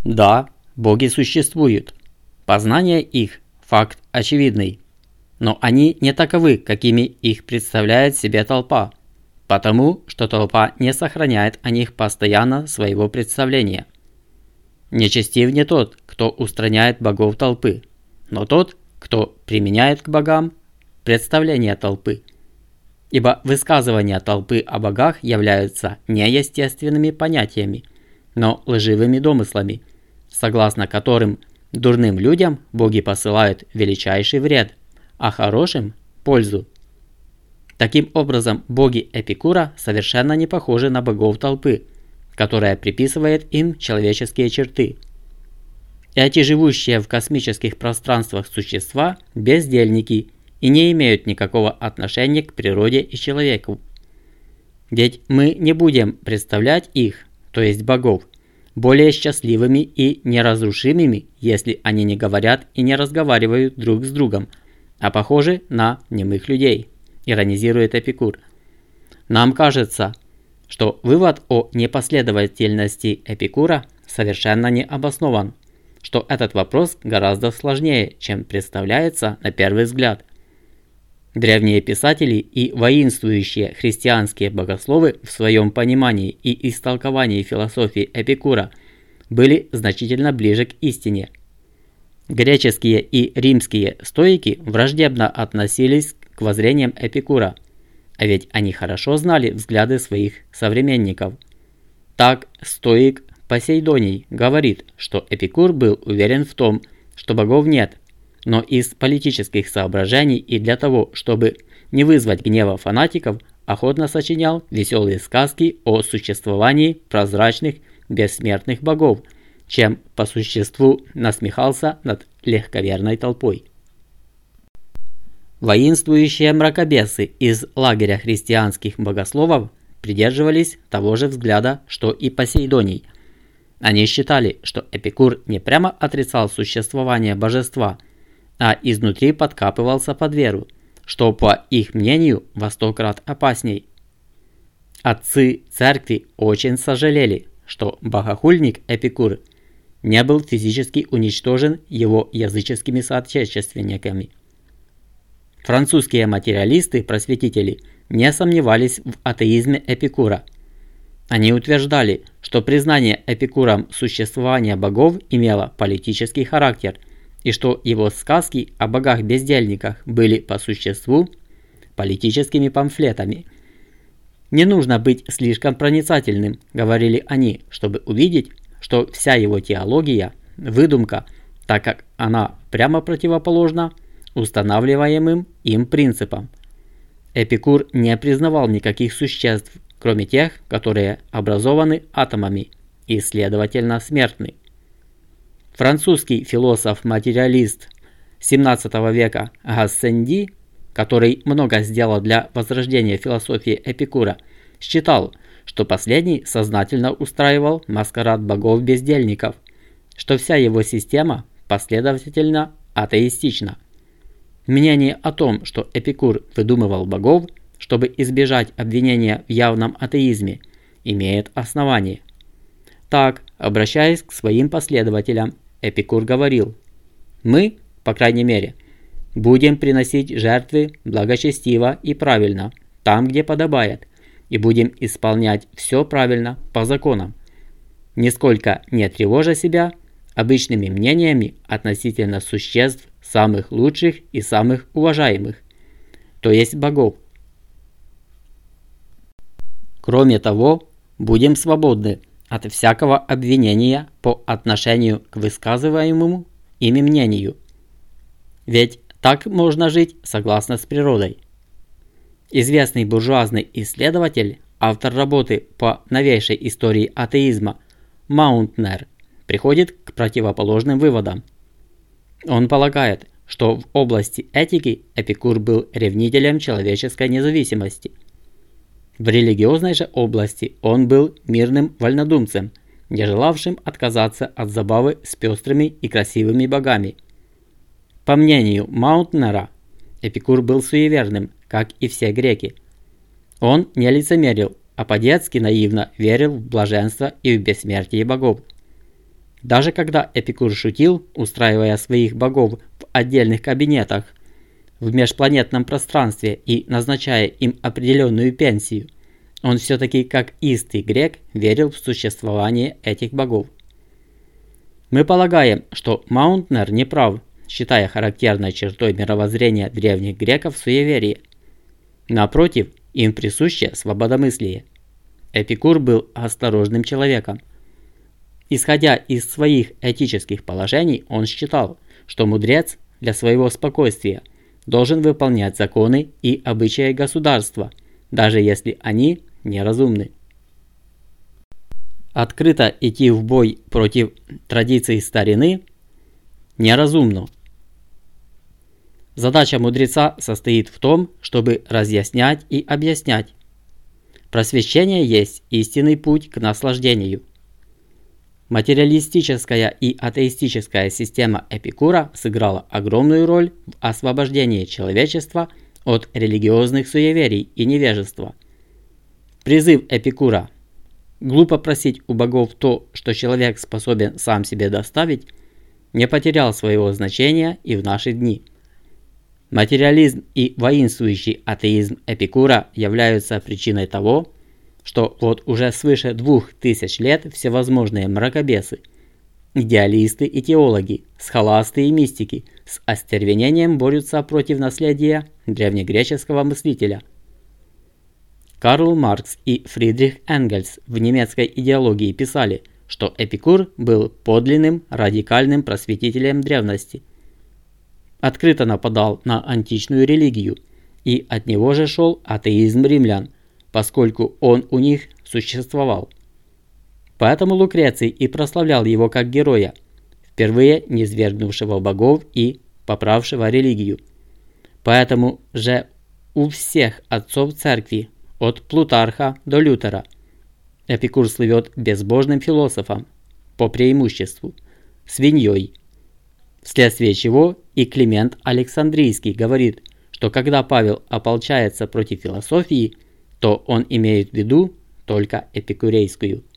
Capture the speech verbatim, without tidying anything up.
Да, боги существуют. Познание их – факт очевидный. Но они не таковы, какими их представляет себе толпа, потому что толпа не сохраняет о них постоянно своего представления. Нечестив не тот, кто устраняет богов толпы, но тот, кто применяет к богам представления толпы. Ибо высказывания толпы о богах являются не естественными понятиями, но лживыми домыслами, согласно которым дурным людям боги посылают величайший вред, а хорошим – пользу. Таким образом, боги Эпикура совершенно не похожи на богов толпы, которая приписывает им человеческие черты. Эти живущие в космических пространствах существа – бездельники и не имеют никакого отношения к природе и человеку. Ведь мы не будем представлять их, то есть богов, более счастливыми и неразрушимыми, если они не говорят и не разговаривают друг с другом, а похожи на немых людей, иронизирует Эпикур. Нам кажется, что вывод о непоследовательности Эпикура совершенно не обоснован, что этот вопрос гораздо сложнее, чем представляется на первый взгляд. Древние писатели и воинствующие христианские богословы в своем понимании и истолковании философии Эпикура были значительно ближе к истине. Греческие и римские стоики враждебно относились к воззрениям Эпикура, а ведь они хорошо знали взгляды своих современников. Так стоик Посейдоний говорит, что Эпикур был уверен в том, что богов нет, но из политических соображений и для того, чтобы не вызвать гнева фанатиков, охотно сочинял веселые сказки о существовании прозрачных бессмертных богов, чем по существу насмехался над легковерной толпой. Воинствующие мракобесы из лагеря христианских богословов придерживались того же взгляда, что и Посейдоний. Они считали, что Эпикур не прямо отрицал существование божества, а изнутри подкапывался под веру, что, по их мнению, во сто крат опасней. Отцы церкви очень сожалели, что богохульник Эпикур не был физически уничтожен его языческими соотечественниками. Французские материалисты-просветители не сомневались в атеизме Эпикура. Они утверждали, что признание Эпикуром существования богов имело политический характер, и что его сказки о богах-бездельниках были по существу политическими памфлетами. «Не нужно быть слишком проницательным», — говорили они, чтобы увидеть, что вся его теология – выдумка, так как она прямо противоположна устанавливаемым им принципам. Эпикур не признавал никаких существ, кроме тех, которые образованы атомами и, следовательно, смертны. Французский философ-материалист семнадцатого века Гассенди, который много сделал для возрождения философии Эпикура, считал, что последний сознательно устраивал маскарад богов-бездельников, что вся его система последовательно атеистична. Мнение о том, что Эпикур выдумывал богов, чтобы избежать обвинения в явном атеизме, имеет основание. Так, обращаясь к своим последователям, Эпикур говорил: «Мы, по крайней мере, будем приносить жертвы благочестиво и правильно, там, где подобает, и будем исполнять все правильно по законам, нисколько не тревожа себя обычными мнениями относительно существ самых лучших и самых уважаемых, то есть богов. Кроме того, будем свободны от всякого обвинения по отношению к высказываемому ими мнению. Ведь так можно жить согласно с природой». Известный буржуазный исследователь, автор работы по новейшей истории атеизма Маунтнер, приходит к противоположным выводам. Он полагает, что в области этики Эпикур был ревнителем человеческой независимости. В религиозной же области он был мирным вольнодумцем, не желавшим отказаться от забавы с пестрыми и красивыми богами. По мнению Маунтнера, Эпикур был суеверным, как и все греки. Он не лицемерил, а по-детски наивно верил в блаженство и в бессмертие богов. Даже когда Эпикур шутил, устраивая своих богов в отдельных кабинетах в межпланетном пространстве и назначая им определенную пенсию, он все-таки, как истый грек, верил в существование этих богов. Мы полагаем, что Маунтнер не прав, считая характерной чертой мировоззрения древних греков суеверие. Напротив, им присуще свободомыслие. Эпикур был осторожным человеком. Исходя из своих этических положений, он считал, что мудрец для своего спокойствия должен выполнять законы и обычаи государства, даже если они неразумны. Открыто идти в бой против традиций старины неразумно. Задача мудреца состоит в том, чтобы разъяснять и объяснять. Просвещение есть истинный путь к наслаждению. Материалистическая и атеистическая система Эпикура сыграла огромную роль в освобождении человечества от религиозных суеверий и невежества. Призыв Эпикура «Глупо просить у богов то, что человек способен сам себе доставить» не потерял своего значения и в наши дни. Материализм и воинствующий атеизм Эпикура являются причиной того, что вот уже свыше двух тысяч лет всевозможные мракобесы, идеалисты и теологи, схоласты и мистики с остервенением борются против наследия древнегреческого мыслителя. Карл Маркс и Фридрих Энгельс в немецкой идеологии писали, что Эпикур был подлинным радикальным просветителем древности. Открыто нападал на античную религию, и от него же шел атеизм римлян, поскольку он у них существовал. Поэтому Лукреций и прославлял его как героя, впервые низвергнувшего богов и поправшего религию. Поэтому же у всех отцов церкви, от Плутарха до Лютера, Эпикур слывет безбожным философом, по преимуществу, свиньей, вследствие чего и Климент Александрийский говорит, что когда Павел ополчается против философии, то он имеет в виду только эпикурейскую.